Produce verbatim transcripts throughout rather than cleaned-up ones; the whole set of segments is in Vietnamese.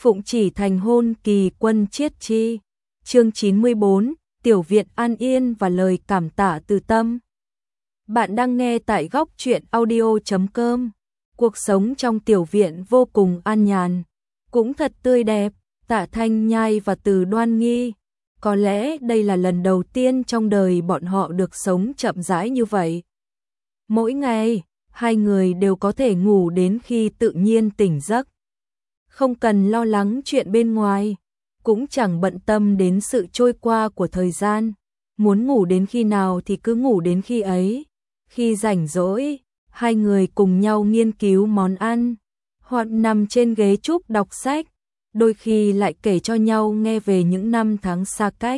Phụng chỉ thành hôn kỳ quân chiết chi. Chương chín mươi bốn, Tiểu viện an yên và lời cảm tạ từ tâm. Bạn đang nghe tại góc truyện audio chấm com. Cuộc sống trong tiểu viện vô cùng an nhàn, cũng thật tươi đẹp. Tạ Thanh Nhai và Từ Đoan Nghi, có lẽ đây là lần đầu tiên trong đời bọn họ được sống chậm rãi như vậy. Mỗi ngày, hai người đều có thể ngủ đến khi tự nhiên tỉnh giấc. Không cần lo lắng chuyện bên ngoài, cũng chẳng bận tâm đến sự trôi qua của thời gian. Muốn ngủ đến khi nào thì cứ ngủ đến khi ấy. Khi rảnh rỗi, hai người cùng nhau nghiên cứu món ăn, hoặc nằm trên ghế trúc đọc sách, đôi khi lại kể cho nhau nghe về những năm tháng xa cách.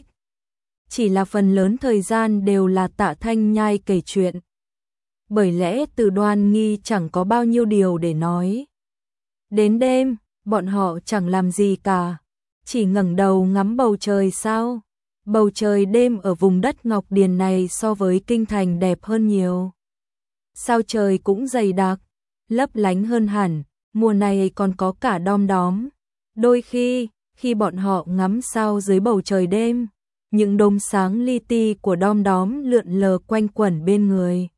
Chỉ là phần lớn thời gian đều là Tạ Thanh Nhai kể chuyện. Bởi lẽ Từ Đoan Nghi chẳng có bao nhiêu điều để nói. Đến đêm, bọn họ chẳng làm gì cả, chỉ ngẩng đầu ngắm bầu trời sao. Bầu trời đêm ở vùng đất Ngọc Điền này so với kinh thành đẹp hơn nhiều. Sao trời cũng dày đặc, lấp lánh hơn hẳn, mùa này còn có cả đom đóm. Đôi khi, khi bọn họ ngắm sao dưới bầu trời đêm, những đốm sáng li ti của đom đóm lượn lờ quanh quẩn bên người.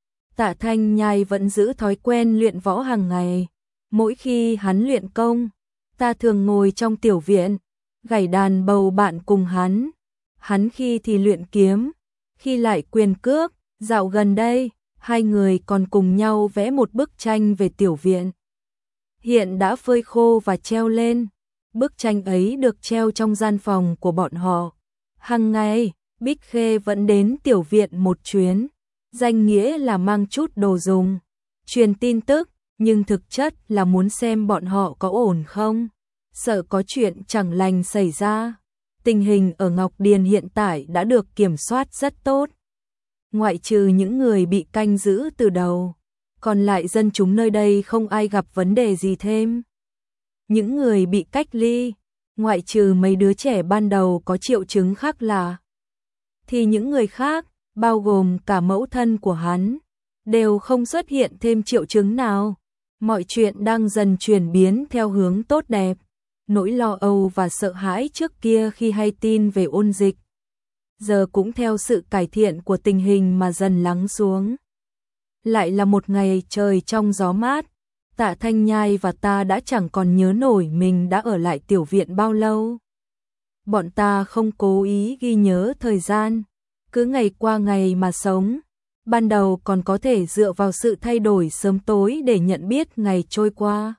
Tạ Thanh Nhai vẫn giữ thói quen luyện võ hàng ngày. Mỗi khi hắn luyện công, ta thường ngồi trong tiểu viện, gảy đàn bầu bạn cùng hắn. Hắn khi thì luyện kiếm, khi lại quyền cước. Dạo gần đây, hai người còn cùng nhau vẽ một bức tranh về tiểu viện. Hiện đã phơi khô và treo lên. Bức tranh ấy được treo trong gian phòng của bọn họ. Hằng ngày, Bích Khê vẫn đến tiểu viện một chuyến, danh nghĩa là mang chút đồ dùng, truyền tin tức, nhưng thực chất là muốn xem bọn họ có ổn không, sợ có chuyện chẳng lành xảy ra. Tình hình ở Ngọc Điền hiện tại đã được kiểm soát rất tốt. Ngoại trừ những người bị canh giữ từ đầu, còn lại dân chúng nơi đây không ai gặp vấn đề gì thêm. Những người bị cách ly, ngoại trừ mấy đứa trẻ ban đầu có triệu chứng khác lạ, thì những người khác, bao gồm cả mẫu thân của hắn, đều không xuất hiện thêm triệu chứng nào. Mọi chuyện đang dần chuyển biến theo hướng tốt đẹp. Nỗi lo âu và sợ hãi trước kia khi hay tin về ôn dịch, giờ cũng theo sự cải thiện của tình hình mà dần lắng xuống. Lại là một ngày trời trong gió mát. Tạ Thanh Nhai và ta đã chẳng còn nhớ nổi mình đã ở lại tiểu viện bao lâu. Bọn ta không cố ý ghi nhớ thời gian, cứ ngày qua ngày mà sống. Ban đầu còn có thể dựa vào sự thay đổi sớm tối để nhận biết ngày trôi qua.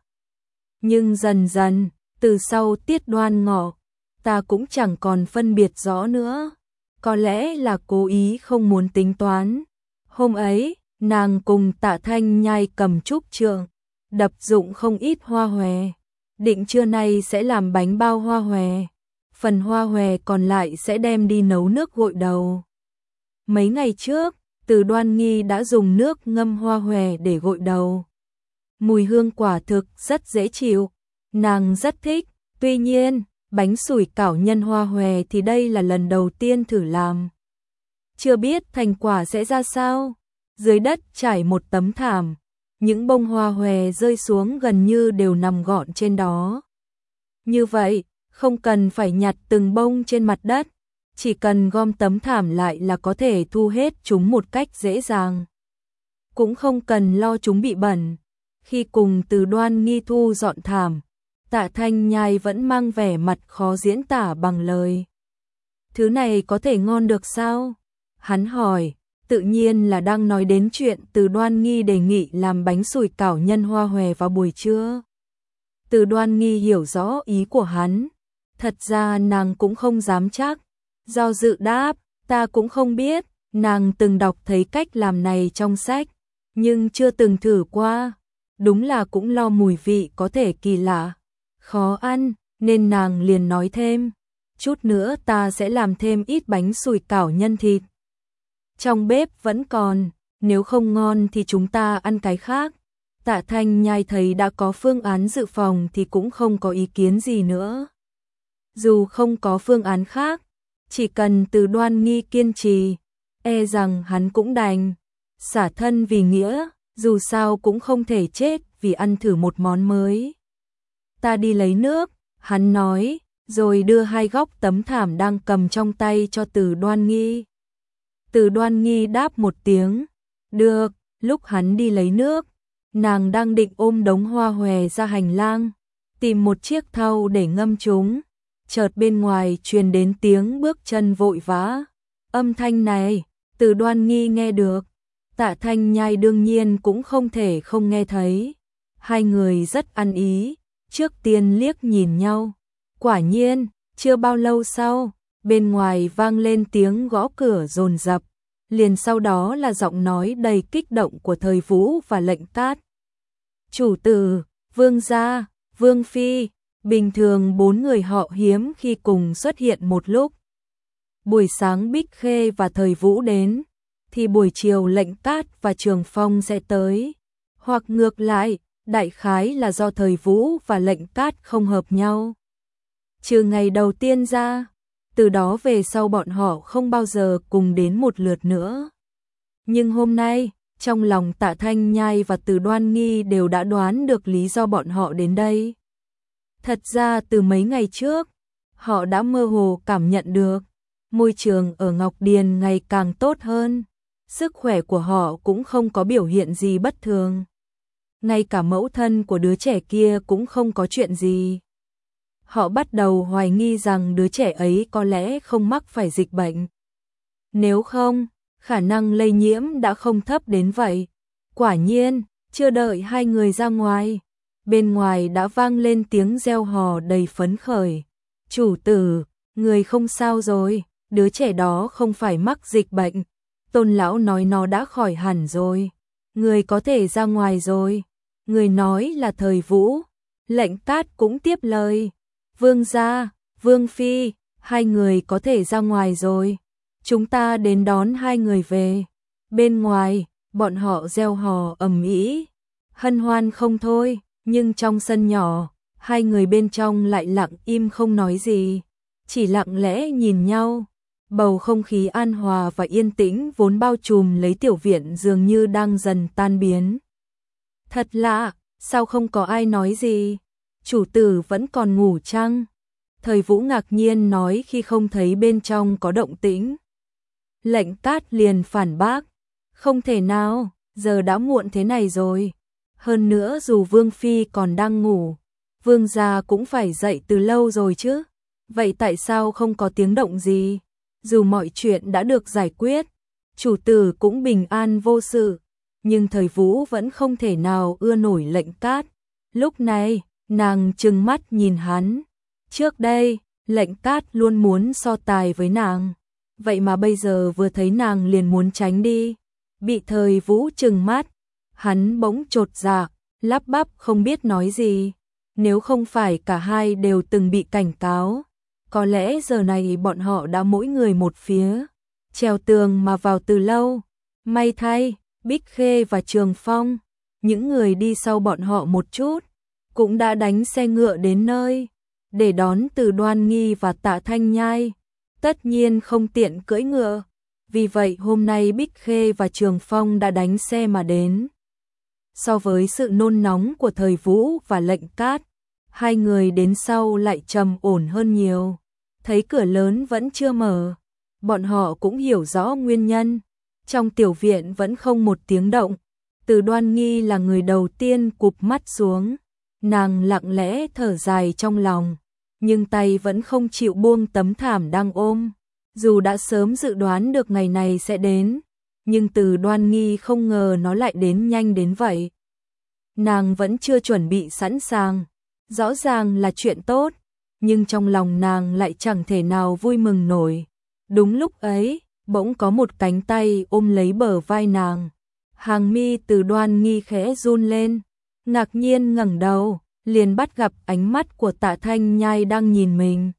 Nhưng dần dần, từ sau tiết Đoan Ngọ, ta cũng chẳng còn phân biệt rõ nữa. Có lẽ là cố ý không muốn tính toán. Hôm ấy, nàng cùng Tạ Thanh Nhai cầm trúc trượng, đập dụng không ít hoa hòe. Định trưa nay sẽ làm bánh bao hoa hòe. Phần hoa hòe còn lại sẽ đem đi nấu nước gội đầu. Mấy ngày trước, Từ Đoan Nghi đã dùng nước ngâm hoa hòe để gội đầu. Mùi hương quả thực rất dễ chịu, nàng rất thích. Tuy nhiên, bánh sủi cảo nhân hoa hòe thì đây là lần đầu tiên thử làm. Chưa biết thành quả sẽ ra sao. Dưới đất trải một tấm thảm, những bông hoa hòe rơi xuống gần như đều nằm gọn trên đó. Như vậy, không cần phải nhặt từng bông trên mặt đất, chỉ cần gom tấm thảm lại là có thể thu hết chúng một cách dễ dàng. Cũng không cần lo chúng bị bẩn. Khi cùng Từ Đoan Nghi thu dọn thảm, Tạ Thanh Nhai vẫn mang vẻ mặt khó diễn tả bằng lời. Thứ này có thể ngon được sao? Hắn hỏi, tự nhiên là đang nói đến chuyện Từ Đoan Nghi đề nghị làm bánh sủi cảo nhân hoa hòe vào buổi trưa. Từ Đoan Nghi hiểu rõ ý của hắn. Thật ra nàng cũng không dám chắc. Do dự đáp, ta cũng không biết. Nàng từng đọc thấy cách làm này trong sách, nhưng chưa từng thử qua. Đúng là cũng lo mùi vị có thể kỳ lạ, khó ăn, nên nàng liền nói thêm, chút nữa ta sẽ làm thêm ít bánh sủi cảo nhân thịt. Trong bếp vẫn còn, nếu không ngon thì chúng ta ăn cái khác. Tạ Thanh Nhai thấy đã có phương án dự phòng thì cũng không có ý kiến gì nữa. Dù không có phương án khác, chỉ cần Từ Đoan Nghi kiên trì, e rằng hắn cũng đành xả thân vì nghĩa, dù sao cũng không thể chết vì ăn thử một món mới. Ta đi lấy nước, Hắn nói, rồi đưa hai góc tấm thảm đang cầm trong tay cho Từ Đoan Nghi. Từ Đoan Nghi đáp một tiếng, được. Lúc hắn đi lấy nước, nàng đang định ôm đống hoa hòe ra hành lang, tìm một chiếc thau để ngâm chúng. Chợt bên ngoài truyền đến tiếng bước chân vội vã. Âm thanh này, Từ Đoan Nghi nghe được, Tạ Thanh Nhai đương nhiên cũng không thể không nghe thấy. Hai người rất ăn ý, trước tiên liếc nhìn nhau. Quả nhiên, chưa bao lâu sau, bên ngoài vang lên tiếng gõ cửa dồn dập, liền sau đó là giọng nói đầy kích động của Thời Vũ và Lệnh Cát. Chủ tử, vương gia, vương phi, bình thường bốn người họ hiếm khi cùng xuất hiện một lúc. Buổi sáng Bích Khê và Thời Vũ đến, thì buổi chiều Lệnh Cát và Trường Phong sẽ tới. Hoặc ngược lại, đại khái là do Thời Vũ và Lệnh Cát không hợp nhau. Trừ ngày đầu tiên ra, từ đó về sau bọn họ không bao giờ cùng đến một lượt nữa. Nhưng hôm nay, trong lòng Tạ Thanh Nhai và Từ Đoan Nghi đều đã đoán được lý do bọn họ đến đây. Thật ra từ mấy ngày trước, họ đã mơ hồ cảm nhận được, môi trường ở Ngọc Điền ngày càng tốt hơn, sức khỏe của họ cũng không có biểu hiện gì bất thường. Ngay cả mẫu thân của đứa trẻ kia cũng không có chuyện gì. Họ bắt đầu hoài nghi rằng đứa trẻ ấy có lẽ không mắc phải dịch bệnh. Nếu không, khả năng lây nhiễm đã không thấp đến vậy. Quả nhiên, chưa đợi hai người ra ngoài, bên ngoài đã vang lên tiếng reo hò đầy phấn khởi. Chủ tử, người không sao rồi, đứa trẻ đó không phải mắc dịch bệnh. Tôn lão nói nó đã khỏi hẳn rồi. Người có thể ra ngoài rồi. Người nói là Thời Vũ. Lệnh Cát cũng tiếp lời. Vương gia, vương phi, hai người có thể ra ngoài rồi. Chúng ta đến đón hai người về. Bên ngoài, bọn họ reo hò ầm ĩ, hân hoan không thôi, nhưng trong sân nhỏ, hai người bên trong lại lặng im không nói gì, chỉ lặng lẽ nhìn nhau. Bầu không khí an hòa và yên tĩnh vốn bao trùm lấy tiểu viện dường như đang dần tan biến. Thật lạ, sao không có ai nói gì? Chủ tử vẫn còn ngủ chăng? Thời Vũ ngạc nhiên nói khi không thấy bên trong có động tĩnh. Lệnh Cát liền phản bác, không thể nào, giờ đã muộn thế này rồi. Hơn nữa dù Vương Phi còn đang ngủ, Vương gia cũng phải dậy từ lâu rồi chứ. Vậy tại sao không có tiếng động gì? Dù mọi chuyện đã được giải quyết, chủ tử cũng bình an vô sự, nhưng Thời Vũ vẫn không thể nào ưa nổi Lệnh Cát. Lúc này, nàng trừng mắt nhìn hắn. Trước đây, Lệnh Cát luôn muốn so tài với nàng. Vậy mà bây giờ vừa thấy nàng liền muốn tránh đi. Bị Thời Vũ trừng mắt, hắn bỗng chột dạ, lắp bắp không biết nói gì. Nếu không phải cả hai đều từng bị cảnh cáo, có lẽ giờ này bọn họ đã mỗi người một phía, trèo tường mà vào từ lâu. May thay, Bích Khê và Trường Phong, những người đi sau bọn họ một chút, cũng đã đánh xe ngựa đến nơi, để đón Từ Đoan Nghi và Tạ Thanh Nhai. Tất nhiên không tiện cưỡi ngựa, vì vậy hôm nay Bích Khê và Trường Phong đã đánh xe mà đến. So với sự nôn nóng của Thời Vũ và Lệnh Cát, hai người đến sau lại trầm ổn hơn nhiều. Thấy cửa lớn vẫn chưa mở, bọn họ cũng hiểu rõ nguyên nhân. Trong tiểu viện vẫn không một tiếng động. Từ Đoan Nghi là người đầu tiên cụp mắt xuống. Nàng lặng lẽ thở dài trong lòng, nhưng tay vẫn không chịu buông tấm thảm đang ôm. Dù đã sớm dự đoán được ngày này sẽ đến, nhưng Từ Đoan Nghi không ngờ nó lại đến nhanh đến vậy. Nàng vẫn chưa chuẩn bị sẵn sàng. Rõ ràng là chuyện tốt, nhưng trong lòng nàng lại chẳng thể nào vui mừng nổi. Đúng lúc ấy, bỗng có một cánh tay ôm lấy bờ vai nàng. Hàng mi Từ Đoan Nghi khẽ run lên, ngạc nhiên ngẩng đầu, liền bắt gặp ánh mắt của Tạ Thanh Nhai đang nhìn mình.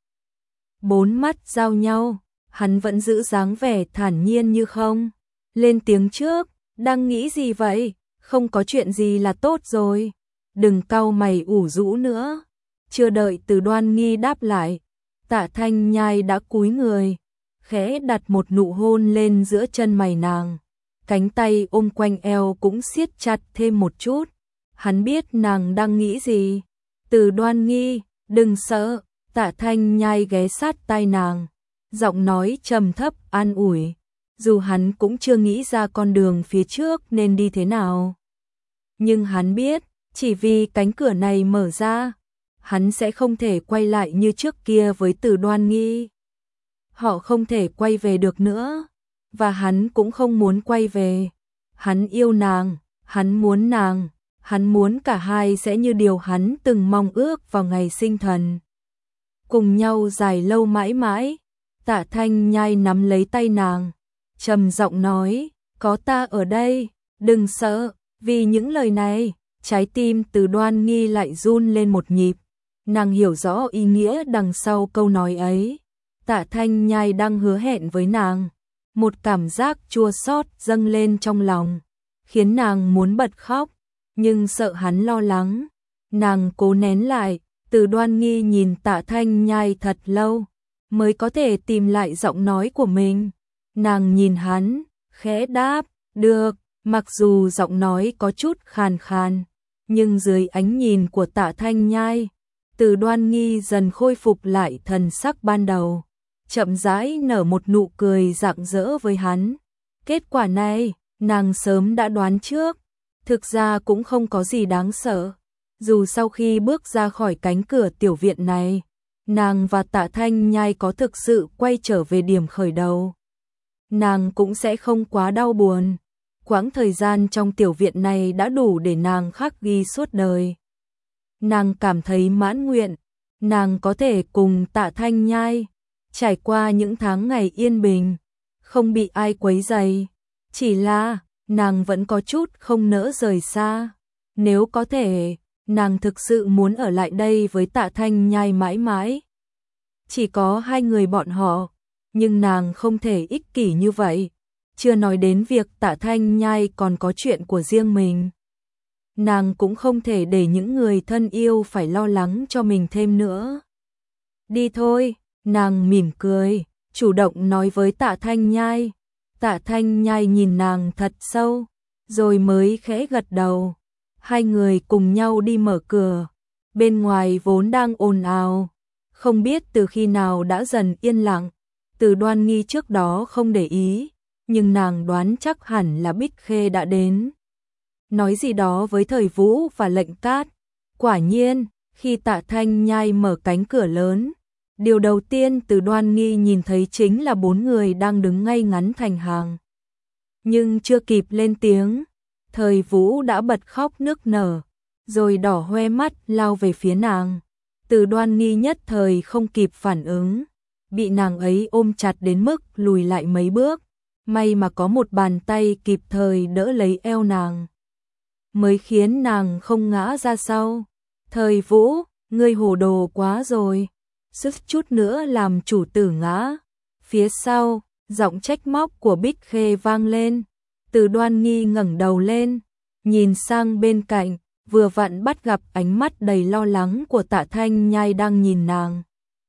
Bốn mắt giao nhau, hắn vẫn giữ dáng vẻ thản nhiên như không. Lên tiếng trước, đang nghĩ gì vậy? Không có chuyện gì là tốt rồi. Đừng cau mày ủ rũ nữa. Chưa đợi Từ Đoan Nghi đáp lại, Tạ Thanh Nhai đã cúi người, khẽ đặt một nụ hôn lên giữa chân mày nàng. Cánh tay ôm quanh eo cũng siết chặt thêm một chút. Hắn biết nàng đang nghĩ gì. Từ Đoan Nghi, Đừng sợ, Tạ Thanh Nhai ghé sát tai nàng, giọng nói trầm thấp an ủi, dù hắn cũng chưa nghĩ ra con đường phía trước nên đi thế nào. Nhưng hắn biết, chỉ vì cánh cửa này mở ra, hắn sẽ không thể quay lại như trước kia với Từ Đoan Nghi. Họ không thể quay về được nữa, và hắn cũng không muốn quay về. Hắn yêu nàng, hắn muốn nàng, hắn muốn cả hai sẽ như điều hắn từng mong ước vào ngày sinh thần. Cùng nhau dài lâu mãi mãi. Tạ Thanh Nhai nắm lấy tay nàng, trầm giọng nói, có ta ở đây, đừng sợ. Vì những lời này, trái tim Từ Đoan Nghi lại run lên một nhịp. Nàng hiểu rõ ý nghĩa đằng sau câu nói ấy. Tạ Thanh Nhai đang hứa hẹn với nàng. Một cảm giác chua xót dâng lên trong lòng, khiến nàng muốn bật khóc, nhưng sợ hắn lo lắng. Nàng cố nén lại. Từ Đoan Nghi nhìn Tạ Thanh Nhai thật lâu, mới có thể tìm lại giọng nói của mình. Nàng nhìn hắn, khẽ đáp, được, mặc dù giọng nói có chút khàn khàn, nhưng dưới ánh nhìn của Tạ Thanh Nhai, Từ Đoan Nghi dần khôi phục lại thần sắc ban đầu, chậm rãi nở một nụ cười rạng rỡ với hắn. Kết quả này, nàng sớm đã đoán trước, thực ra cũng không có gì đáng sợ. Dù sau khi bước ra khỏi cánh cửa tiểu viện này, nàng và Tạ Thanh Nhai có thực sự quay trở về điểm khởi đầu, nàng cũng sẽ không quá đau buồn. Quãng thời gian trong tiểu viện này đã đủ để nàng khắc ghi suốt đời. Nàng cảm thấy mãn nguyện, nàng có thể cùng Tạ Thanh Nhai trải qua những tháng ngày yên bình, không bị ai quấy rầy. Chỉ là, nàng vẫn có chút không nỡ rời xa. Nếu có thể, nàng thực sự muốn ở lại đây với Tạ Thanh Nhai mãi mãi. Chỉ có hai người bọn họ, nhưng nàng không thể ích kỷ như vậy. Chưa nói đến việc Tạ Thanh Nhai còn có chuyện của riêng mình. Nàng cũng không thể để những người thân yêu phải lo lắng cho mình thêm nữa. Đi thôi, nàng mỉm cười, chủ động nói với Tạ Thanh Nhai. Tạ Thanh Nhai nhìn nàng thật sâu, rồi mới khẽ gật đầu. Hai người cùng nhau đi mở cửa. Bên ngoài vốn đang ồn ào, không biết từ khi nào đã dần yên lặng. Từ Đoan Nghi trước đó không để ý, nhưng nàng đoán chắc hẳn là Bích Khê đã đến, nói gì đó với Thời Vũ và Lệnh Cát. Quả nhiên, khi Tạ Thanh Nhai mở cánh cửa lớn, điều đầu tiên Từ Đoan Nghi nhìn thấy chính là bốn người đang đứng ngay ngắn thành hàng. Nhưng chưa kịp lên tiếng, Thời Vũ đã bật khóc nức nở, rồi đỏ hoe mắt lao về phía nàng. Từ Đoan Nghi nhất thời không kịp phản ứng, bị nàng ấy ôm chặt đến mức lùi lại mấy bước. May mà có một bàn tay kịp thời đỡ lấy eo nàng, mới khiến nàng không ngã ra sau. Thời Vũ, ngươi hồ đồ quá rồi, sức chút nữa làm chủ tử ngã. Phía sau, giọng trách móc của Bích Khê vang lên. Từ Đoan Nghi ngẩng đầu lên, nhìn sang bên cạnh, vừa vặn bắt gặp ánh mắt đầy lo lắng của Tạ Thanh Nhai đang nhìn nàng.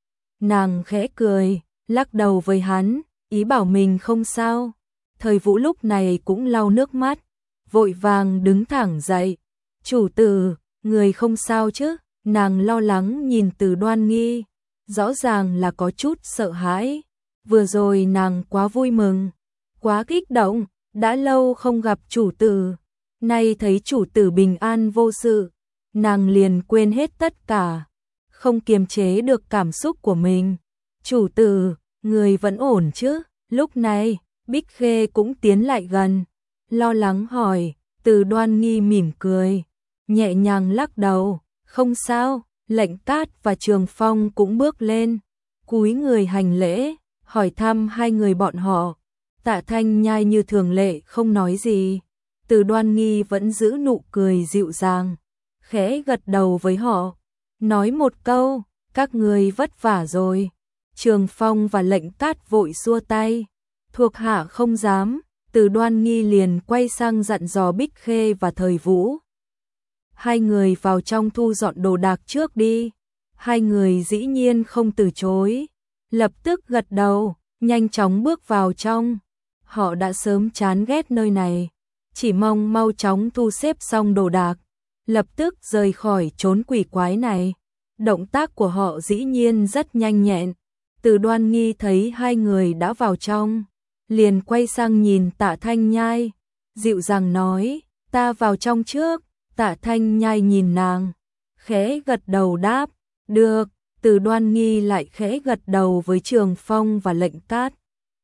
Nàng khẽ cười, lắc đầu với hắn, ý bảo mình không sao. Thời Vũ lúc này cũng lau nước mắt, vội vàng đứng thẳng dậy. Chủ tử, người không sao chứ? Nàng lo lắng nhìn Từ Đoan Nghi, rõ ràng là có chút sợ hãi. Vừa rồi nàng quá vui mừng, quá kích động, đã lâu không gặp chủ tử, nay thấy chủ tử bình an vô sự, nàng liền quên hết tất cả, không kiềm chế được cảm xúc của mình. Chủ tử, người vẫn ổn chứ? Lúc này, Bích Khê cũng tiến lại gần, lo lắng hỏi. Từ Đoan Nghi mỉm cười, nhẹ nhàng lắc đầu, không sao. Lệnh Cát và Trường Phong cũng bước lên, cúi người hành lễ, hỏi thăm hai người bọn họ. Tạ Thanh Nhai như thường lệ không nói gì. Từ Đoan Nghi vẫn giữ nụ cười dịu dàng, khẽ gật đầu với họ, nói một câu, các người vất vả rồi. Trường Phong và Lệnh Cát vội xua tay, thuộc hạ không dám. Từ Đoan Nghi liền quay sang dặn dò Bích Khê và Thời Vũ. Hai người vào trong thu dọn đồ đạc trước đi. Hai người dĩ nhiên không từ chối, lập tức gật đầu, nhanh chóng bước vào trong. Họ đã sớm chán ghét nơi này, chỉ mong mau chóng thu xếp xong đồ đạc, lập tức rời khỏi chốn quỷ quái này. Động tác của họ dĩ nhiên rất nhanh nhẹn. Từ Đoan Nghi thấy hai người đã vào trong, liền quay sang nhìn Tạ Thanh Nhai, dịu dàng nói, ta vào trong trước. Tạ Thanh Nhai nhìn nàng, khẽ gật đầu đáp, được. Từ Đoan Nghi lại khẽ gật đầu với Trường Phong và Lệnh Cát.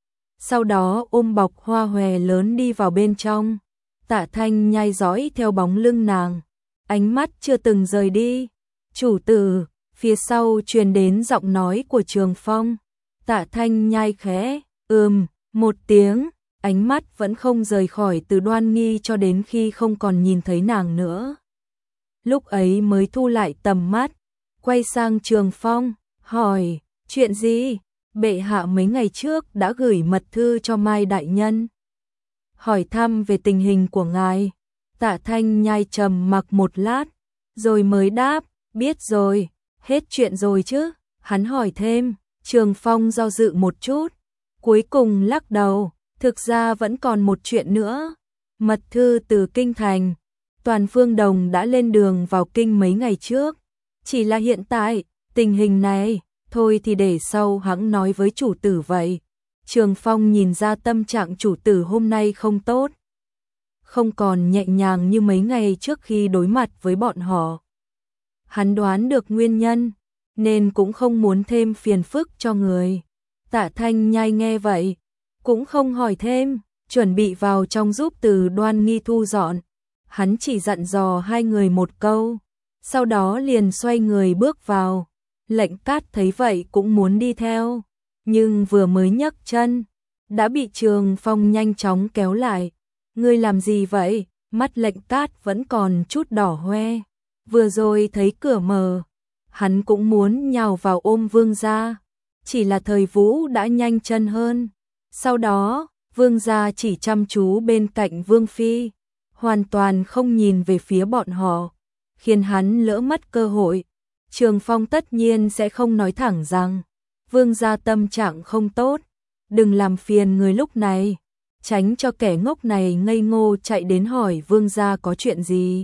Sau đó ôm bọc hoa hòe lớn đi vào bên trong. Tạ Thanh Nhai dõi theo bóng lưng nàng, ánh mắt chưa từng rời đi. Chủ tử, phía sau truyền đến giọng nói của Trường Phong. Tạ Thanh Nhai khẽ, ừm, một tiếng, ánh mắt vẫn không rời khỏi Từ Đoan Nghi cho đến khi không còn nhìn thấy nàng nữa. Lúc ấy mới thu lại tầm mắt, quay sang Trường Phong, hỏi, chuyện gì? Bệ hạ mấy ngày trước đã gửi mật thư cho Mai đại nhân, hỏi thăm về tình hình của ngài. Tạ Thanh Nhai trầm mặc một lát, rồi mới đáp, biết rồi, hết chuyện rồi chứ? Hắn hỏi thêm. Trường Phong do dự một chút, cuối cùng lắc đầu, thực ra vẫn còn một chuyện nữa. Mật thư từ kinh thành, Toàn Phương Đồng đã lên đường vào kinh mấy ngày trước, chỉ là hiện tại, tình hình này, thôi thì để sau hẵng nói với chủ tử vậy. Trường Phong nhìn ra tâm trạng chủ tử hôm nay không tốt, không còn nhẹ nhàng như mấy ngày trước khi đối mặt với bọn họ. Hắn đoán được nguyên nhân, nên cũng không muốn thêm phiền phức cho người. Tạ Thanh Nhai nghe vậy, cũng không hỏi thêm, chuẩn bị vào trong giúp Từ Đoan Nghi thu dọn. Hắn chỉ dặn dò hai người một câu, sau đó liền xoay người bước vào. Lệnh Cát thấy vậy cũng muốn đi theo, nhưng vừa mới nhấc chân, đã bị Trường Phong nhanh chóng kéo lại. Ngươi làm gì vậy? Mắt Lệnh Cát vẫn còn chút đỏ hoe. Vừa rồi thấy cửa mở, hắn cũng muốn nhào vào ôm Vương gia, chỉ là Thời Vũ đã nhanh chân hơn. Sau đó, Vương gia chỉ chăm chú bên cạnh Vương phi, hoàn toàn không nhìn về phía bọn họ, khiến hắn lỡ mất cơ hội. Trường Phong tất nhiên sẽ không nói thẳng rằng Vương gia tâm trạng không tốt, đừng làm phiền người lúc này, tránh cho kẻ ngốc này ngây ngô chạy đến hỏi Vương gia có chuyện gì.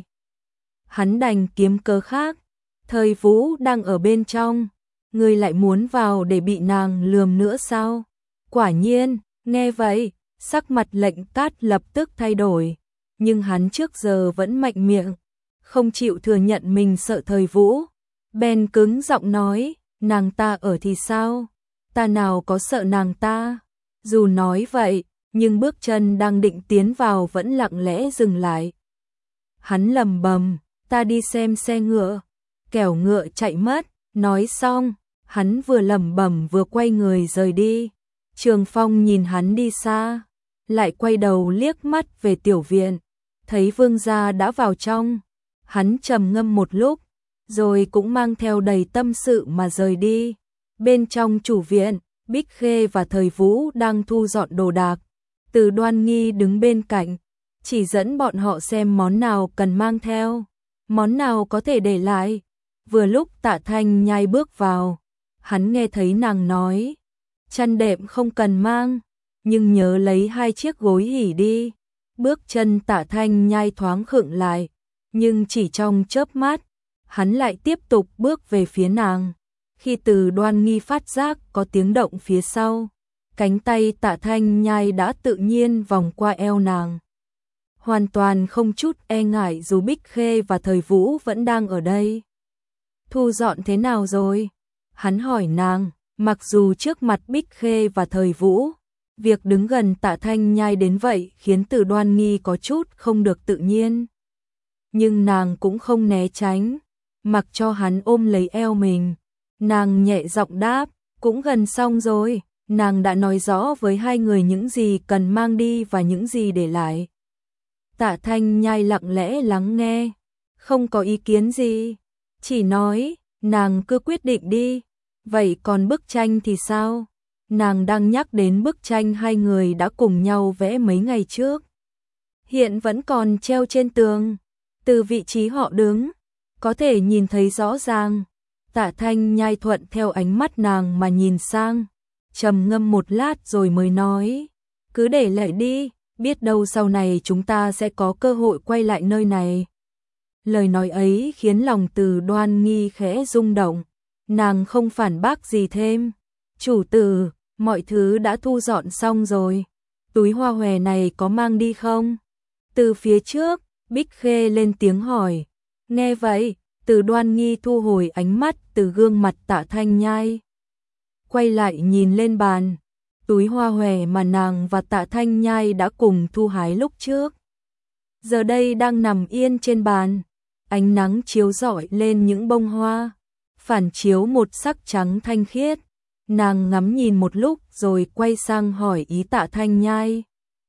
Hắn đành kiếm cớ khác, Thời Vũ đang ở bên trong, ngươi lại muốn vào để bị nàng lườm nữa sao? Quả nhiên, nghe vậy, sắc mặt Lệnh Cát lập tức thay đổi, nhưng hắn trước giờ vẫn mạnh miệng, không chịu thừa nhận mình sợ Thời Vũ. Bèn cứng giọng nói, nàng ta ở thì sao? Ta nào có sợ nàng ta? Dù nói vậy, nhưng bước chân đang định tiến vào vẫn lặng lẽ dừng lại. Hắn lầm bầm, ta đi xem xe ngựa, kẻo ngựa chạy mất. Nói xong, hắn vừa lẩm bẩm vừa quay người rời đi. Trường Phong nhìn hắn đi xa, lại quay đầu liếc mắt về tiểu viện, thấy Vương gia đã vào trong. Hắn trầm ngâm một lúc, rồi cũng mang theo đầy tâm sự mà rời đi. Bên trong chủ viện, Bích Khê và Thời Vũ đang thu dọn đồ đạc. Từ Đoan Nghi đứng bên cạnh, chỉ dẫn bọn họ xem món nào cần mang theo, món nào có thể để lại. Vừa lúc Tạ Thanh Nhai bước vào, hắn nghe thấy nàng nói, chăn đệm không cần mang, nhưng nhớ lấy hai chiếc gối hỉ đi. Bước chân Tạ Thanh Nhai thoáng khựng lại, nhưng chỉ trong chớp mắt, hắn lại tiếp tục bước về phía nàng. Khi Từ Đoan Nghi phát giác có tiếng động phía sau, cánh tay Tạ Thanh Nhai đã tự nhiên vòng qua eo nàng, hoàn toàn không chút e ngại dù Bích Khê và Thời Vũ vẫn đang ở đây. Thu dọn thế nào rồi? Hắn hỏi nàng, mặc dù trước mặt Bích Khê và Thời Vũ, việc đứng gần Tạ Thanh Nhai đến vậy khiến Từ Đoan Nghi có chút không được tự nhiên. Nhưng nàng cũng không né tránh, mặc cho hắn ôm lấy eo mình. Nàng nhẹ giọng đáp, cũng gần xong rồi, nàng đã nói rõ với hai người những gì cần mang đi và những gì để lại. Tạ Thanh Nhai lặng lẽ lắng nghe, không có ý kiến gì, chỉ nói, nàng cứ quyết định đi. Vậy còn bức tranh thì sao? Nàng đang nhắc đến bức tranh hai người đã cùng nhau vẽ mấy ngày trước, hiện vẫn còn treo trên tường. Từ vị trí họ đứng, có thể nhìn thấy rõ ràng. Tạ Thanh Nhai thuận theo ánh mắt nàng mà nhìn sang, trầm ngâm một lát rồi mới nói, cứ để lại đi, biết đâu sau này chúng ta sẽ có cơ hội quay lại nơi này. Lời nói ấy khiến lòng Từ Đoan Nghi khẽ rung động, nàng không phản bác gì thêm. Chủ tử, mọi thứ đã thu dọn xong rồi, túi hoa hòe này có mang đi không? Từ phía trước, Bích Khê lên tiếng hỏi. Nghe vậy, Từ Đoan Nghi thu hồi ánh mắt từ gương mặt Tạ Thanh Nhai, quay lại nhìn lên bàn. Túi hoa hòe mà nàng và Tạ Thanh Nhai đã cùng thu hái lúc trước, giờ đây đang nằm yên trên bàn. Ánh nắng chiếu rọi lên những bông hoa, phản chiếu một sắc trắng thanh khiết. Nàng ngắm nhìn một lúc rồi quay sang hỏi ý Tạ Thanh Nhai.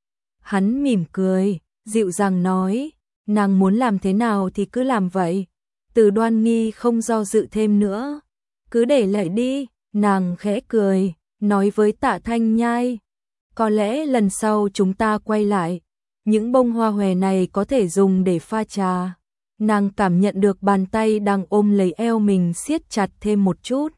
Hắn mỉm cười, dịu dàng nói, nàng muốn làm thế nào thì cứ làm vậy. Từ Đoan Nghi không do dự thêm nữa, cứ để lại đi. Nàng khẽ cười, nói với Tạ Thanh Nhai, có lẽ lần sau chúng ta quay lại, những bông hoa hòe này có thể dùng để pha trà. Nàng cảm nhận được bàn tay đang ôm lấy eo mình siết chặt thêm một chút.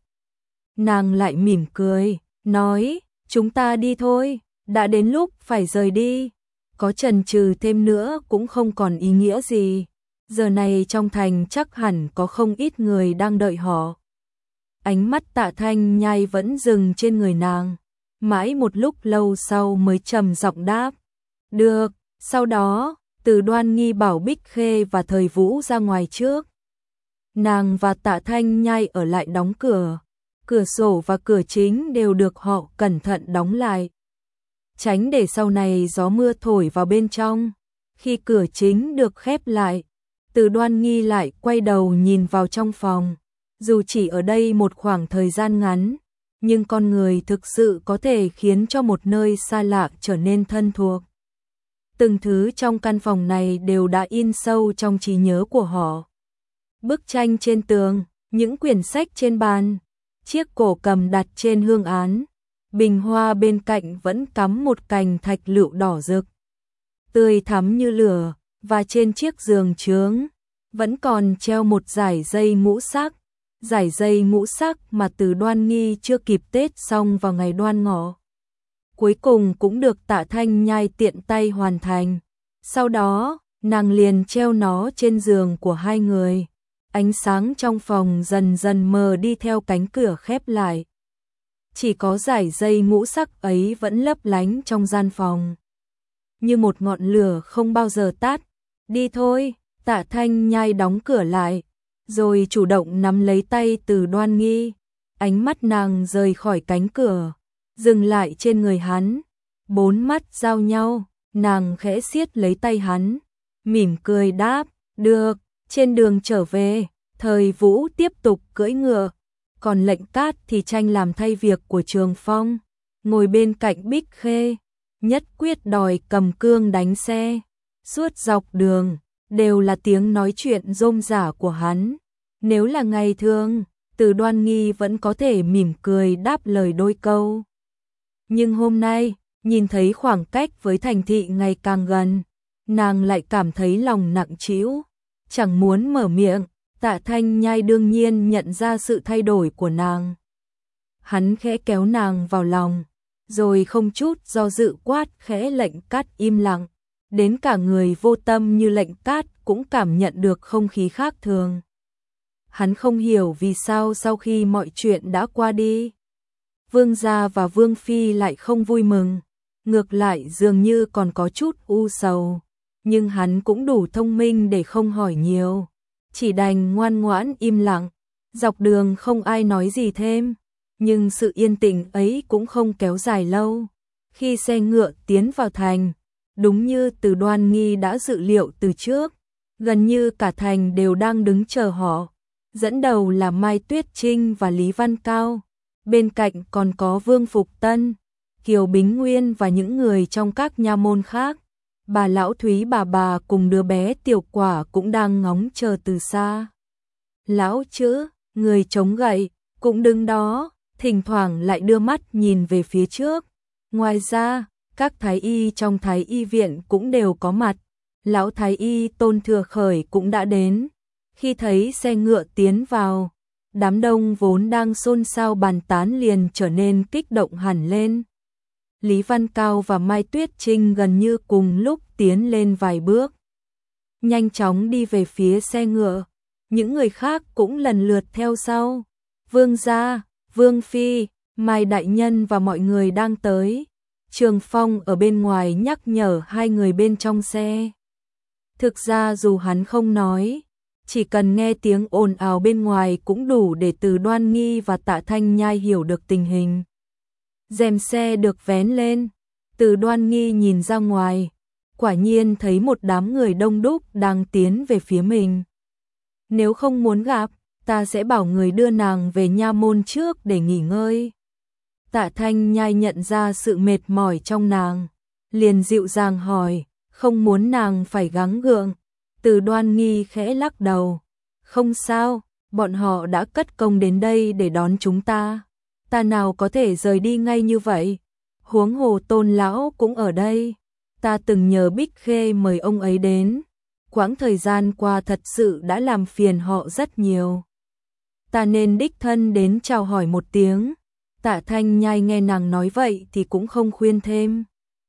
Nàng lại mỉm cười, nói, chúng ta đi thôi, đã đến lúc phải rời đi. Có chần chừ thêm nữa cũng không còn ý nghĩa gì. Giờ này trong thành chắc hẳn có không ít người đang đợi họ. Ánh mắt Tạ Thanh Nhai vẫn dừng trên người nàng, mãi một lúc lâu sau mới trầm giọng đáp. Được, sau đó, Từ Đoan Nghi bảo Bích Khê và Thời Vũ ra ngoài trước. Nàng và Tạ Thanh Nhai ở lại đóng cửa, cửa sổ và cửa chính đều được họ cẩn thận đóng lại, tránh để sau này gió mưa thổi vào bên trong. Khi cửa chính được khép lại, Từ Đoan Nghi lại quay đầu nhìn vào trong phòng. Dù chỉ ở đây một khoảng thời gian ngắn, nhưng con người thực sự có thể khiến cho một nơi xa lạ trở nên thân thuộc. Từng thứ trong căn phòng này đều đã in sâu trong trí nhớ của họ. Bức tranh trên tường, những quyển sách trên bàn, chiếc cổ cầm đặt trên hương án, bình hoa bên cạnh vẫn cắm một cành thạch lựu đỏ rực, tươi thắm như lửa, và trên chiếc giường chướng vẫn còn treo một dải dây ngũ sắc. Dải dây ngũ sắc mà Từ Đoan Nghi chưa kịp Tết xong vào ngày Đoan Ngọ, cuối cùng cũng được Tạ Thanh Nhai tiện tay hoàn thành. Sau đó, nàng liền treo nó trên giường của hai người. Ánh sáng trong phòng dần dần mờ đi theo cánh cửa khép lại. Chỉ có dải dây ngũ sắc ấy vẫn lấp lánh trong gian phòng, như một ngọn lửa không bao giờ tắt. Đi thôi, Tạ Thanh Nhai đóng cửa lại, rồi chủ động nắm lấy tay Từ Đoan Nghi. Ánh mắt nàng rời khỏi cánh cửa, dừng lại trên người hắn. Bốn mắt giao nhau, nàng khẽ siết lấy tay hắn, mỉm cười đáp, được. Trên đường trở về, Thời Vũ tiếp tục cưỡi ngựa, còn Lệnh Cát thì tranh làm thay việc của Trường Phong, ngồi bên cạnh Bích Khê, nhất quyết đòi cầm cương đánh xe. Suốt dọc đường đều là tiếng nói chuyện rôm rả của hắn. Nếu là ngày thường, Từ Đoan Nghi vẫn có thể mỉm cười đáp lời đôi câu. Nhưng hôm nay, nhìn thấy khoảng cách với thành thị ngày càng gần, nàng lại cảm thấy lòng nặng trĩu, chẳng muốn mở miệng. Tạ Thanh Nhai đương nhiên nhận ra sự thay đổi của nàng. Hắn khẽ kéo nàng vào lòng, rồi không chút do dự quát khẽ Lệnh Cát im lặng. Đến cả người vô tâm như Lệnh Cát cũng cảm nhận được không khí khác thường. Hắn không hiểu vì sao sau khi mọi chuyện đã qua đi, Vương gia và Vương phi lại không vui mừng, ngược lại dường như còn có chút u sầu. Nhưng hắn cũng đủ thông minh để không hỏi nhiều, chỉ đành ngoan ngoãn im lặng. Dọc đường không ai nói gì thêm, nhưng sự yên tĩnh ấy cũng không kéo dài lâu. Khi xe ngựa tiến vào thành, đúng như Từ Đoan Nghi đã dự liệu từ trước, gần như cả thành đều đang đứng chờ họ. Dẫn đầu là Mai Tuyết Trinh và Lý Văn Cao, bên cạnh còn có Vương Phục Tân, Kiều Bính Nguyên và những người trong các nha môn khác. Bà Lão Thúy bà bà cùng đứa bé Tiểu Quả cũng đang ngóng chờ từ xa. Lão Chữ, người chống gậy, cũng đứng đó, thỉnh thoảng lại đưa mắt nhìn về phía trước. Ngoài ra, các thái y trong thái y viện cũng đều có mặt. Lão thái y Tôn Thừa Khởi cũng đã đến. Khi thấy xe ngựa tiến vào, đám đông vốn đang xôn xao bàn tán liền trở nên kích động hẳn lên. Lý Văn Cao và Mai Tuyết Trinh gần như cùng lúc tiến lên vài bước. nhanh chóng đi về phía xe ngựa. Những người khác cũng lần lượt theo sau. Vương gia, Vương phi, Mai đại nhân và mọi người đang tới. Trường Phong ở bên ngoài nhắc nhở hai người bên trong xe. Thực ra dù hắn không nói, chỉ cần nghe tiếng ồn ào bên ngoài cũng đủ để Từ Đoan Nghi và Tạ Thanh Nhai hiểu được tình hình. Rèm xe được vén lên, Từ Đoan Nghi nhìn ra ngoài, quả nhiên thấy một đám người đông đúc đang tiến về phía mình. Nếu không muốn gặp, ta sẽ bảo người đưa nàng về nha môn trước để nghỉ ngơi. Tạ Thanh Nhai nhận ra sự mệt mỏi trong nàng, liền dịu dàng hỏi, không muốn nàng phải gắng gượng. Từ Đoan Nghi khẽ lắc đầu, không sao, bọn họ đã cất công đến đây để đón chúng ta. Ta nào có thể rời đi ngay như vậy, huống hồ Tôn lão cũng ở đây. Ta từng nhờ Bích Khê mời ông ấy đến, quãng thời gian qua thật sự đã làm phiền họ rất nhiều. Ta nên đích thân đến chào hỏi một tiếng. Tạ Thanh Nhai nghe nàng nói vậy thì cũng không khuyên thêm.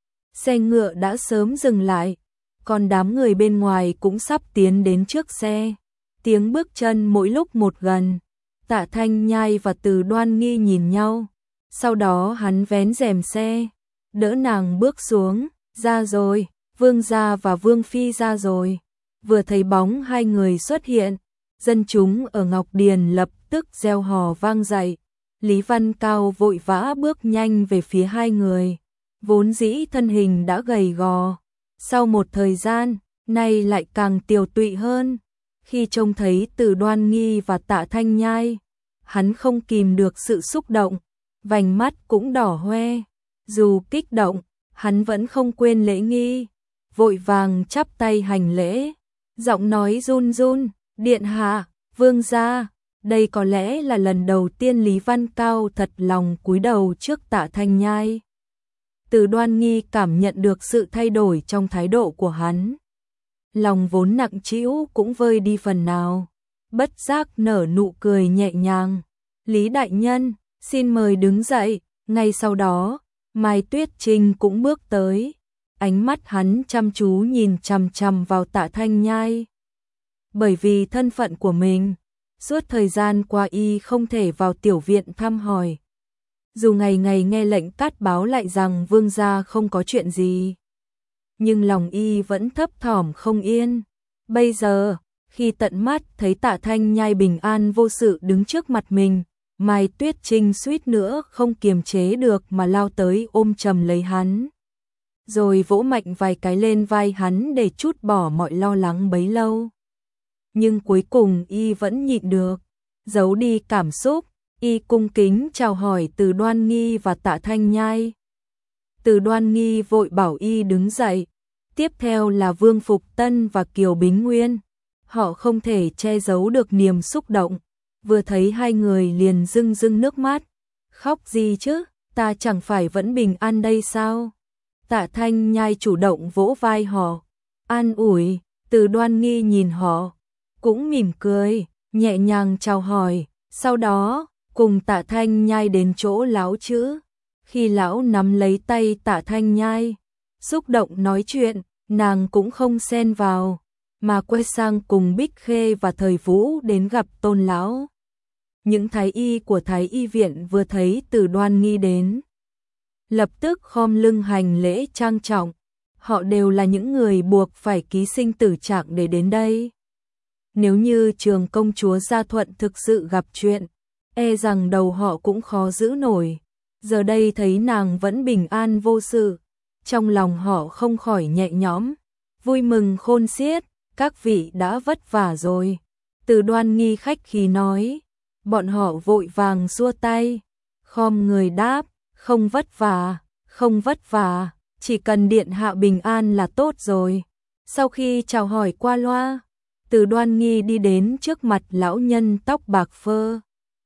Xe ngựa đã sớm dừng lại, còn đám người bên ngoài cũng sắp tiến đến trước xe. Tiếng bước chân mỗi lúc một gần. Tạ Thanh Nhai và Từ Đoan Nghi nhìn nhau. Sau đó hắn vén rèm xe, đỡ nàng bước xuống. Ra rồi, Vương gia và Vương phi ra rồi. Vừa thấy bóng hai người xuất hiện, dân chúng ở Ngọc Điền lập tức reo hò vang dậy. Lý Văn Cao vội vã bước nhanh về phía hai người, vốn dĩ thân hình đã gầy gò, sau một thời gian, nay lại càng tiều tụy hơn. Khi trông thấy Từ Đoan Nghi và Tạ Thanh Nhai, hắn không kìm được sự xúc động, vành mắt cũng đỏ hoe. Dù kích động, hắn vẫn không quên lễ nghi, vội vàng chắp tay hành lễ, giọng nói run run, điện hạ, vương gia. Đây có lẽ là lần đầu tiên Lý Văn Cao thật lòng cúi đầu trước Tạ Thanh Nhai. Từ Đoan Nghi cảm nhận được sự thay đổi trong thái độ của hắn. Lòng vốn nặng trĩu cũng vơi đi phần nào, bất giác nở nụ cười nhẹ nhàng. Lý đại nhân, xin mời đứng dậy. Ngay sau đó, Mai Tuyết Trinh cũng bước tới. Ánh mắt hắn chăm chú nhìn chằm chằm vào Tạ Thanh Nhai. Bởi vì thân phận của mình, suốt thời gian qua y không thể vào tiểu viện thăm hỏi. Dù ngày ngày nghe lệnh cát báo lại rằng vương gia không có chuyện gì, nhưng lòng y vẫn thấp thỏm không yên. Bây giờ, khi tận mắt thấy Tạ Thanh Nhai bình an vô sự đứng trước mặt mình, Mai Tuyết Trinh suýt nữa không kiềm chế được mà lao tới ôm chầm lấy hắn, rồi vỗ mạnh vài cái lên vai hắn để trút bỏ mọi lo lắng bấy lâu. Nhưng cuối cùng y vẫn nhịn được, giấu đi cảm xúc, y cung kính chào hỏi Từ Đoan Nghi và Tạ Thanh Nhai. Từ Đoan Nghi vội bảo y đứng dậy, tiếp theo là Vương Phục Tân và Kiều Bính Nguyên. Họ không thể che giấu được niềm xúc động, vừa thấy hai người liền rưng rưng nước mắt. Khóc gì chứ, ta chẳng phải vẫn bình an đây sao? Tạ Thanh Nhai chủ động vỗ vai họ, an ủi. Từ Đoan Nghi nhìn họ, cũng mỉm cười, nhẹ nhàng chào hỏi, sau đó cùng Tạ Thanh Nhai đến chỗ lão chữ. Khi lão nắm lấy tay Tạ Thanh Nhai, xúc động nói chuyện, nàng cũng không xen vào, mà quay sang cùng Bích Khê và Thời Vũ đến gặp Tôn lão. Những thái y của Thái y viện vừa thấy Từ Đoan Nghi đến, lập tức khom lưng hành lễ trang trọng. Họ đều là những người buộc phải ký sinh tử trạng để đến đây. Nếu như Trường công chúa Gia Thuận thực sự gặp chuyện, e rằng đầu họ cũng khó giữ nổi. Giờ đây thấy nàng vẫn bình an vô sự, trong lòng họ không khỏi nhẹ nhõm, vui mừng khôn xiết. Các vị đã vất vả rồi. Từ Đoan Nghi khách khí nói. Bọn họ vội vàng xua tay, khom người đáp, không vất vả, không vất vả, chỉ cần điện hạ bình an là tốt rồi. Sau khi chào hỏi qua loa, Từ Đoan Nghi đi đến trước mặt lão nhân tóc bạc phơ.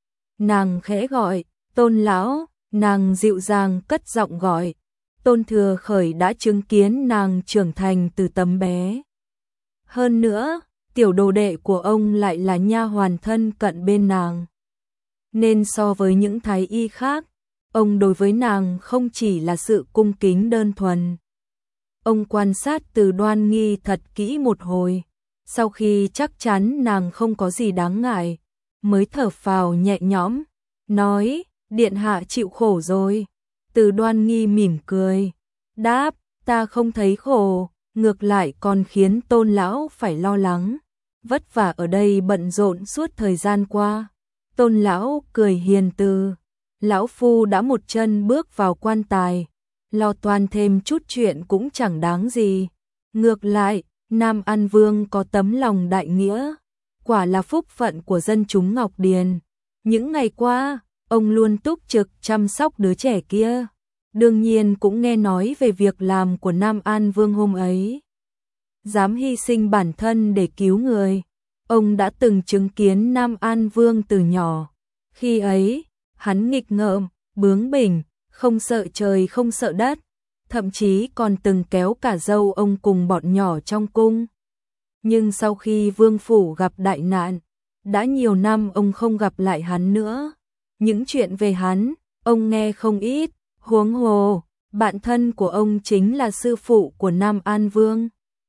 Nàng khẽ gọi, Tôn lão, nàng dịu dàng cất giọng gọi. Tôn Thừa Khởi đã chứng kiến nàng trưởng thành từ tấm bé. Hơn nữa, tiểu đồ đệ của ông lại là nha hoàn thân cận bên nàng. Nên so với những thái y khác, ông đối với nàng không chỉ là sự cung kính đơn thuần. Ông quan sát Từ Đoan Nghi thật kỹ một hồi, Sau khi chắc chắn nàng không có gì đáng ngại, mới thở phào nhẹ nhõm, nói, điện hạ chịu khổ rồi. Từ Đoan Nghi mỉm cười, đáp, ta không thấy khổ, ngược lại còn khiến Tôn lão phải lo lắng, vất vả ở đây bận rộn suốt thời gian qua. Tôn lão cười hiền từ, lão phu đã một chân bước vào quan tài, lo toan thêm chút chuyện cũng chẳng đáng gì. Ngược lại, Nam An Vương có tấm lòng đại nghĩa, quả là phúc phận của dân chúng Ngọc Điền. Những ngày qua, ông luôn túc trực chăm sóc đứa trẻ kia. Đương nhiên cũng nghe nói về việc làm của Nam An Vương hôm ấy. Dám hy sinh bản thân để cứu người. Ông đã từng chứng kiến Nam An Vương từ nhỏ. Khi ấy, hắn nghịch ngợm, bướng bỉnh, không sợ trời không sợ đất, thậm chí còn từng kéo cả dâu ông cùng bọn nhỏ trong cung. Nhưng sau khi vương phủ gặp đại nạn, đã nhiều năm ông không gặp lại hắn nữa. Những chuyện về hắn, ông nghe không ít, huống hồ, bạn thân của ông chính là sư phụ của Nam An Vương.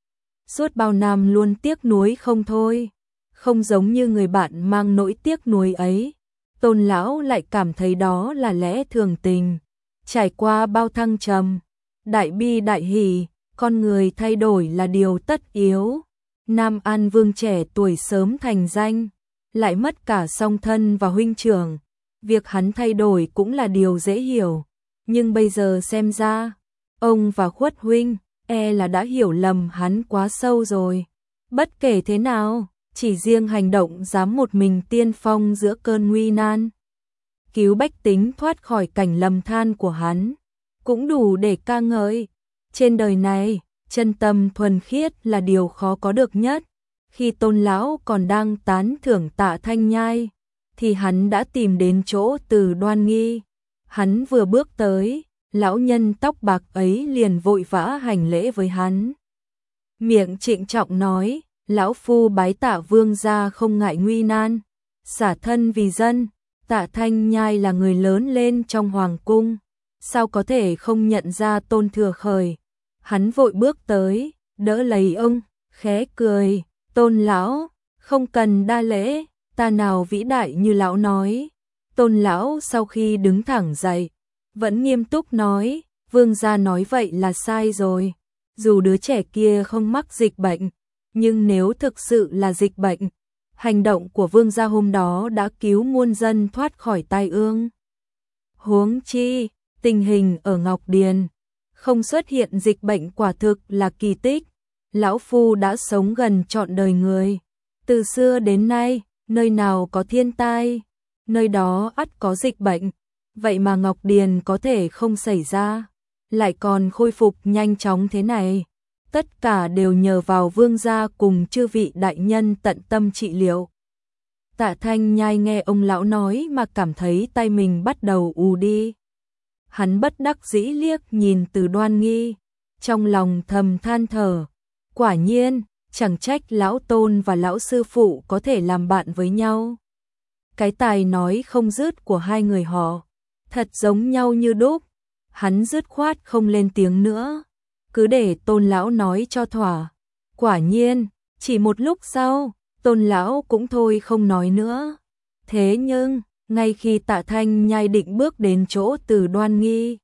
Suốt bao năm luôn tiếc nuối không thôi, không giống như người bạn mang nỗi tiếc nuối ấy. Tôn lão lại cảm thấy đó là lẽ thường tình. Trải qua bao thăng trầm, đại bi đại hỷ, con người thay đổi là điều tất yếu. Nam An Vương trẻ tuổi sớm thành danh, lại mất cả song thân và huynh trưởng. Việc hắn thay đổi cũng là điều dễ hiểu. Nhưng bây giờ xem ra, ông và Khuất huynh e là đã hiểu lầm hắn quá sâu rồi. Bất kể thế nào, chỉ riêng hành động dám một mình tiên phong giữa cơn nguy nan, cứu bách tính thoát khỏi cảnh lầm than của hắn, cũng đủ để ca ngợi. Trên đời này, chân tâm thuần khiết là điều khó có được nhất. Khi Tôn lão còn đang tán thưởng Tạ Thanh Nhai, thì hắn đã tìm đến chỗ Từ Đoan Nghi. Hắn vừa bước tới, lão nhân tóc bạc ấy liền vội vã hành lễ với hắn. Miệng trịnh trọng nói, lão phu bái Tạ vương gia không ngại nguy nan, xả thân vì dân. Tạ Thanh Nhai là người lớn lên trong hoàng cung, sao có thể không nhận ra Tôn Thừa Khởi. Hắn vội bước tới, đỡ lấy ông, khẽ cười, Tôn lão, không cần đa lễ, ta nào vĩ đại như lão nói. Tôn lão sau khi đứng thẳng dậy, vẫn nghiêm túc nói, vương gia nói vậy là sai rồi. Dù đứa trẻ kia không mắc dịch bệnh, nhưng nếu thực sự là dịch bệnh, hành động của vương gia hôm đó đã cứu muôn dân thoát khỏi tai ương. Huống chi, tình hình ở Ngọc Điền, không xuất hiện dịch bệnh quả thực là kỳ tích. Lão phu đã sống gần trọn đời người. Từ xưa đến nay, nơi nào có thiên tai, nơi đó ắt có dịch bệnh. Vậy mà Ngọc Điền có thể không xảy ra, lại còn khôi phục nhanh chóng thế này. Tất cả đều nhờ vào vương gia cùng chư vị đại nhân tận tâm trị liệu. Tạ Thanh Nhai nghe ông lão nói mà cảm thấy tay mình bắt đầu ù đi. Hắn bất đắc dĩ liếc nhìn Từ Đoan Nghi, trong lòng thầm than thở. Quả nhiên, chẳng trách lão Tôn và lão sư phụ có thể làm bạn với nhau. Cái tài nói không dứt của hai người họ, thật giống nhau như đúc. Hắn dứt khoát không lên tiếng nữa, cứ để Tôn lão nói cho thỏa. Quả nhiên, chỉ một lúc sau, Tôn lão cũng thôi không nói nữa. Thế nhưng, ngay khi Tạ Thanh Nhai định bước đến chỗ Từ Đoan Nghi,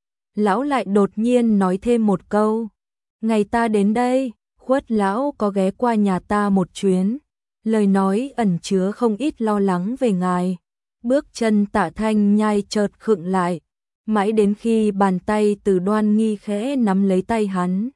lão lại đột nhiên nói thêm một câu. Ngày ta đến đây, Khuất lão có ghé qua nhà ta một chuyến. Lời nói ẩn chứa không ít lo lắng về ngài. Bước chân Tạ Thanh Nhai chợt khựng lại, mãi đến khi bàn tay Từ Đoan Nghi khẽ nắm lấy tay hắn.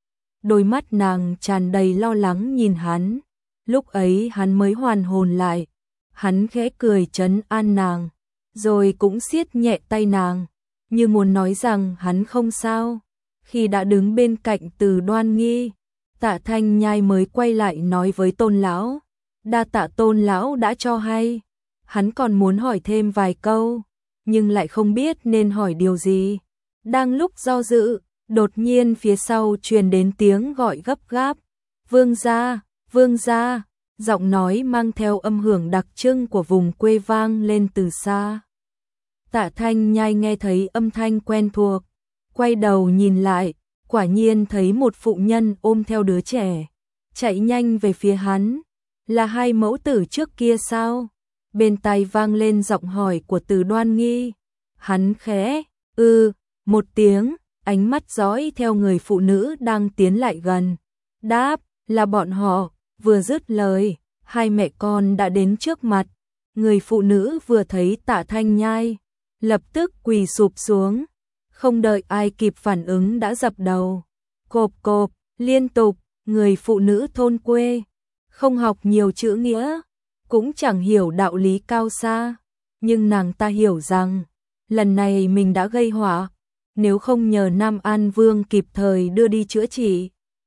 Đôi mắt nàng tràn đầy lo lắng nhìn hắn. Lúc ấy hắn mới hoàn hồn lại. Hắn khẽ cười trấn an nàng, rồi cũng siết nhẹ tay nàng, như muốn nói rằng hắn không sao. Khi đã đứng bên cạnh Từ Đoan Nghi, Tạ Thanh Nhai mới quay lại nói với Tôn lão, đa tạ Tôn lão đã cho hay. Hắn còn muốn hỏi thêm vài câu, nhưng lại không biết nên hỏi điều gì. Đang lúc do dự, đột nhiên phía sau truyền đến tiếng gọi gấp gáp. Vương gia, vương gia, giọng nói mang theo âm hưởng đặc trưng của vùng quê vang lên từ xa. Tạ Thanh Nhai nghe thấy âm thanh quen thuộc, quay đầu nhìn lại, quả nhiên thấy một phụ nhân ôm theo đứa trẻ. chạy nhanh về phía hắn. Là hai mẫu tử trước kia sao? Bên tai vang lên giọng hỏi của Từ Đoan Nghi. Hắn khẽ, ư, một tiếng, ánh mắt dõi theo người phụ nữ đang tiến lại gần. Đáp, là bọn họ. Vừa dứt lời, hai mẹ con đã đến trước mặt. Người phụ nữ vừa thấy Tạ Thanh Nhai, lập tức quỳ sụp xuống. Không đợi ai kịp phản ứng đã dập đầu. Cộp cộp, liên tục, người phụ nữ thôn quê. Không học nhiều chữ nghĩa, cũng chẳng hiểu đạo lý cao xa. Nhưng nàng ta hiểu rằng, lần này mình đã gây họa. Nếu không nhờ Nam An Vương kịp thời đưa đi chữa trị,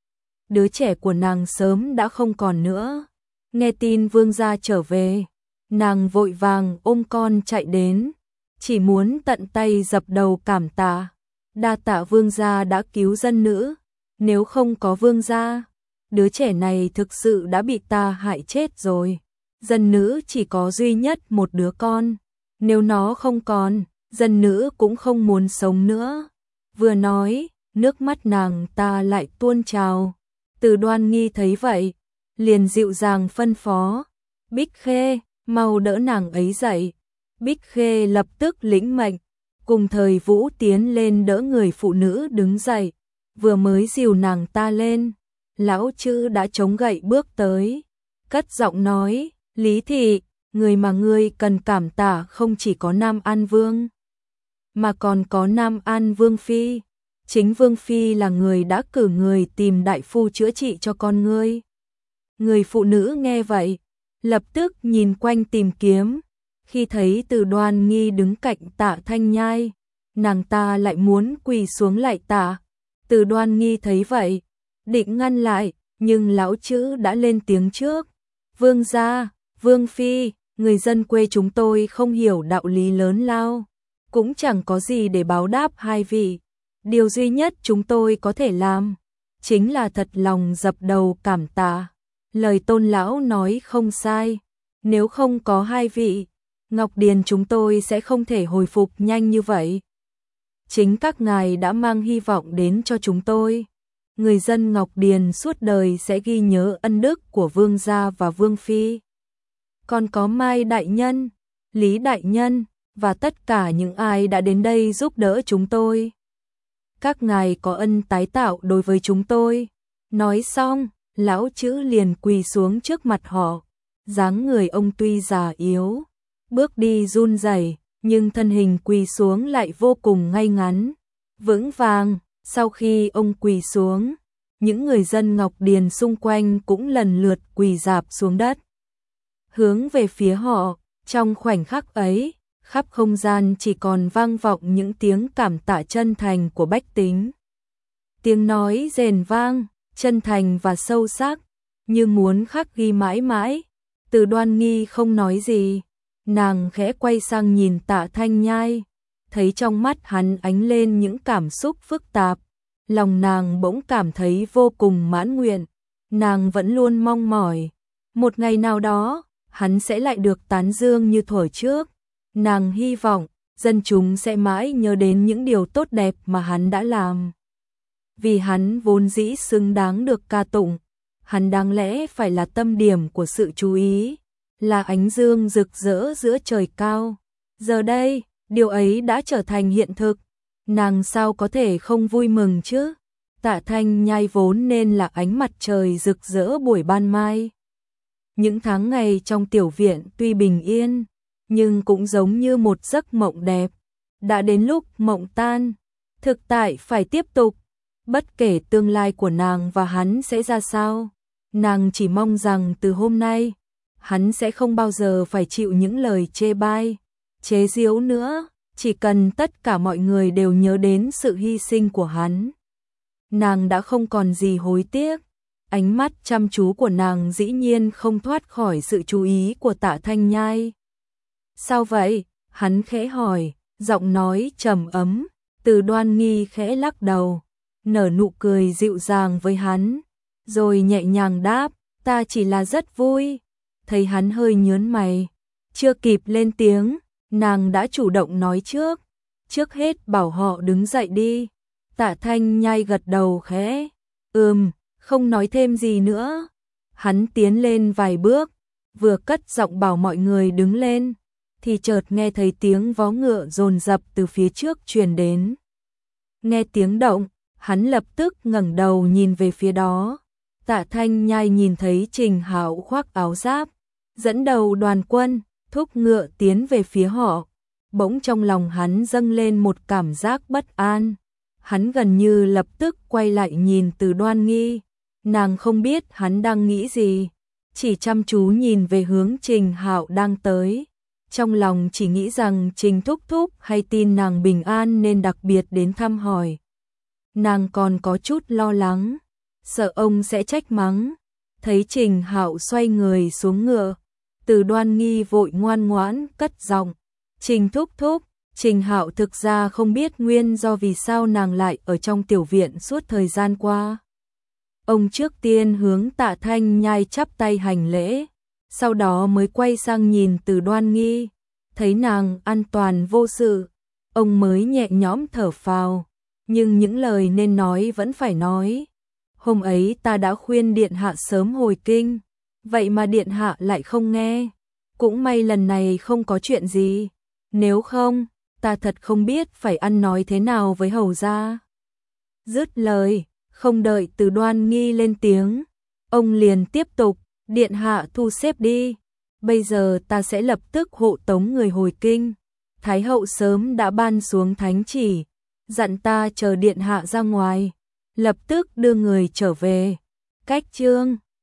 đứa trẻ của nàng sớm đã không còn nữa. Nghe tin vương gia trở về, nàng vội vàng ôm con chạy đến, chỉ muốn tận tay dập đầu cảm tạ. Đa tạ vương gia đã cứu dân nữ, nếu không có vương gia, đứa trẻ này thực sự đã bị ta hại chết rồi. Dân nữ chỉ có duy nhất một đứa con, nếu nó không còn, dân nữ cũng không muốn sống nữa. Vừa nói, nước mắt nàng ta lại tuôn trào. Từ Đoan Nghi thấy vậy, liền dịu dàng phân phó, Bích Khê, mau đỡ nàng ấy dậy. Bích Khê lập tức lĩnh mệnh, cùng Thời Vũ tiến lên đỡ người phụ nữ đứng dậy. Vừa mới dìu nàng ta lên, lão chữ đã chống gậy bước tới, cất giọng nói, Lý thị, người mà ngươi cần cảm tạ không chỉ có Nam An Vương, mà còn có Nam An Vương Phi. Chính Vương Phi là người đã cử người tìm đại phu chữa trị cho con ngươi. Người phụ nữ nghe vậy, lập tức nhìn quanh tìm kiếm. Khi thấy Từ Đoan Nghi đứng cạnh Tạ Thanh Nhai, nàng ta lại muốn quỳ xuống lạy tạ. Từ Đoan Nghi thấy vậy, định ngăn lại, nhưng lão chữ đã lên tiếng trước. Vương gia, Vương Phi, người dân quê chúng tôi không hiểu đạo lý lớn lao, cũng chẳng có gì để báo đáp hai vị. Điều duy nhất chúng tôi có thể làm, chính là thật lòng dập đầu cảm tạ. Lời Tôn lão nói không sai, nếu không có hai vị, Ngọc Điền chúng tôi sẽ không thể hồi phục nhanh như vậy. Chính các ngài đã mang hy vọng đến cho chúng tôi. Người dân Ngọc Điền suốt đời sẽ ghi nhớ ân đức của Vương gia và Vương Phi. Còn có Mai Đại Nhân, Lý Đại Nhân, và tất cả những ai đã đến đây giúp đỡ chúng tôi. Các ngài có ân tái tạo đối với chúng tôi. Nói xong, lão chữ liền quỳ xuống trước mặt họ. Dáng người ông tuy già yếu, bước đi run rẩy, nhưng thân hình quỳ xuống lại vô cùng ngay ngắn, vững vàng. Sau khi ông quỳ xuống, những người dân Ngọc Điền xung quanh cũng lần lượt quỳ rạp xuống đất, hướng về phía họ. Trong khoảnh khắc ấy, khắp không gian chỉ còn vang vọng những tiếng cảm tạ chân thành của bách tính. Tiếng nói rền vang, chân thành và sâu sắc, như muốn khắc ghi mãi mãi. Từ Đoan Nghi không nói gì, nàng khẽ quay sang nhìn Tạ Thanh Nhai, thấy trong mắt hắn ánh lên những cảm xúc phức tạp. Lòng nàng bỗng cảm thấy vô cùng mãn nguyện. Nàng vẫn luôn mong mỏi, một ngày nào đó, hắn sẽ lại được tán dương như thuở trước. Nàng hy vọng, dân chúng sẽ mãi nhớ đến những điều tốt đẹp mà hắn đã làm. Vì hắn vốn dĩ xứng đáng được ca tụng, hắn đáng lẽ phải là tâm điểm của sự chú ý, là ánh dương rực rỡ giữa trời cao. Giờ đây, điều ấy đã trở thành hiện thực, nàng sao có thể không vui mừng chứ? Tạ Thanh Nhai vốn nên là ánh mặt trời rực rỡ buổi ban mai. Những tháng ngày trong tiểu viện tuy bình yên, nhưng cũng giống như một giấc mộng đẹp. Đã đến lúc mộng tan, thực tại phải tiếp tục. Bất kể tương lai của nàng và hắn sẽ ra sao, nàng chỉ mong rằng từ hôm nay, hắn sẽ không bao giờ phải chịu những lời chê bai, chế giễu nữa. Chỉ cần tất cả mọi người đều nhớ đến sự hy sinh của hắn, nàng đã không còn gì hối tiếc. Ánh mắt chăm chú của nàng dĩ nhiên không thoát khỏi sự chú ý của Tạ Thanh Nhai. Sao vậy? Hắn khẽ hỏi, giọng nói trầm ấm. Từ Đoan Nghi khẽ lắc đầu, nở nụ cười dịu dàng với hắn, rồi nhẹ nhàng đáp, ta chỉ là rất vui. Thấy hắn hơi nhớn mày, chưa kịp lên tiếng, nàng đã chủ động nói trước. Trước hết bảo họ đứng dậy đi. Tạ Thanh Nhai gật đầu khẽ, ừm, không nói thêm gì nữa. Hắn tiến lên vài bước, vừa cất giọng bảo mọi người đứng lên, thì chợt nghe thấy tiếng vó ngựa dồn dập từ phía trước truyền đến. Nghe tiếng động, hắn lập tức ngẩng đầu nhìn về phía đó. Tạ Thanh Nhai nhìn thấy Trình Hạo khoác áo giáp, dẫn đầu đoàn quân, thúc ngựa tiến về phía họ. Bỗng trong lòng hắn dâng lên một cảm giác bất an. Hắn gần như lập tức quay lại nhìn Từ Đoan Nghi. Nàng không biết hắn đang nghĩ gì, chỉ chăm chú nhìn về hướng Trình Hạo đang tới. Trong lòng chỉ nghĩ rằng Trình Thúc Thúc hay tin nàng bình an nên đặc biệt đến thăm hỏi. Nàng còn có chút lo lắng, sợ ông sẽ trách mắng. Thấy Trình Hạo xoay người xuống ngựa, Từ Đoan Nghi vội ngoan ngoãn cất giọng, Trình Thúc Thúc. Trình Hạo thực ra không biết nguyên do vì sao nàng lại ở trong tiểu viện suốt thời gian qua. Ông trước tiên hướng Tạ Thanh Nhai chắp tay hành lễ, sau đó mới quay sang nhìn Từ Đoan Nghi, thấy nàng an toàn vô sự, ông mới nhẹ nhõm thở phào, nhưng những lời nên nói vẫn phải nói. Hôm ấy ta đã khuyên điện hạ sớm hồi kinh, vậy mà điện hạ lại không nghe, cũng may lần này không có chuyện gì, nếu không, ta thật không biết phải ăn nói thế nào với hầu gia. Dứt lời, không đợi Từ Đoan Nghi lên tiếng, ông liền tiếp tục, điện hạ thu xếp đi, bây giờ ta sẽ lập tức hộ tống người hồi kinh. Thái hậu sớm đã ban xuống thánh chỉ, dặn ta chờ điện hạ ra ngoài, lập tức đưa người trở về. Cách chương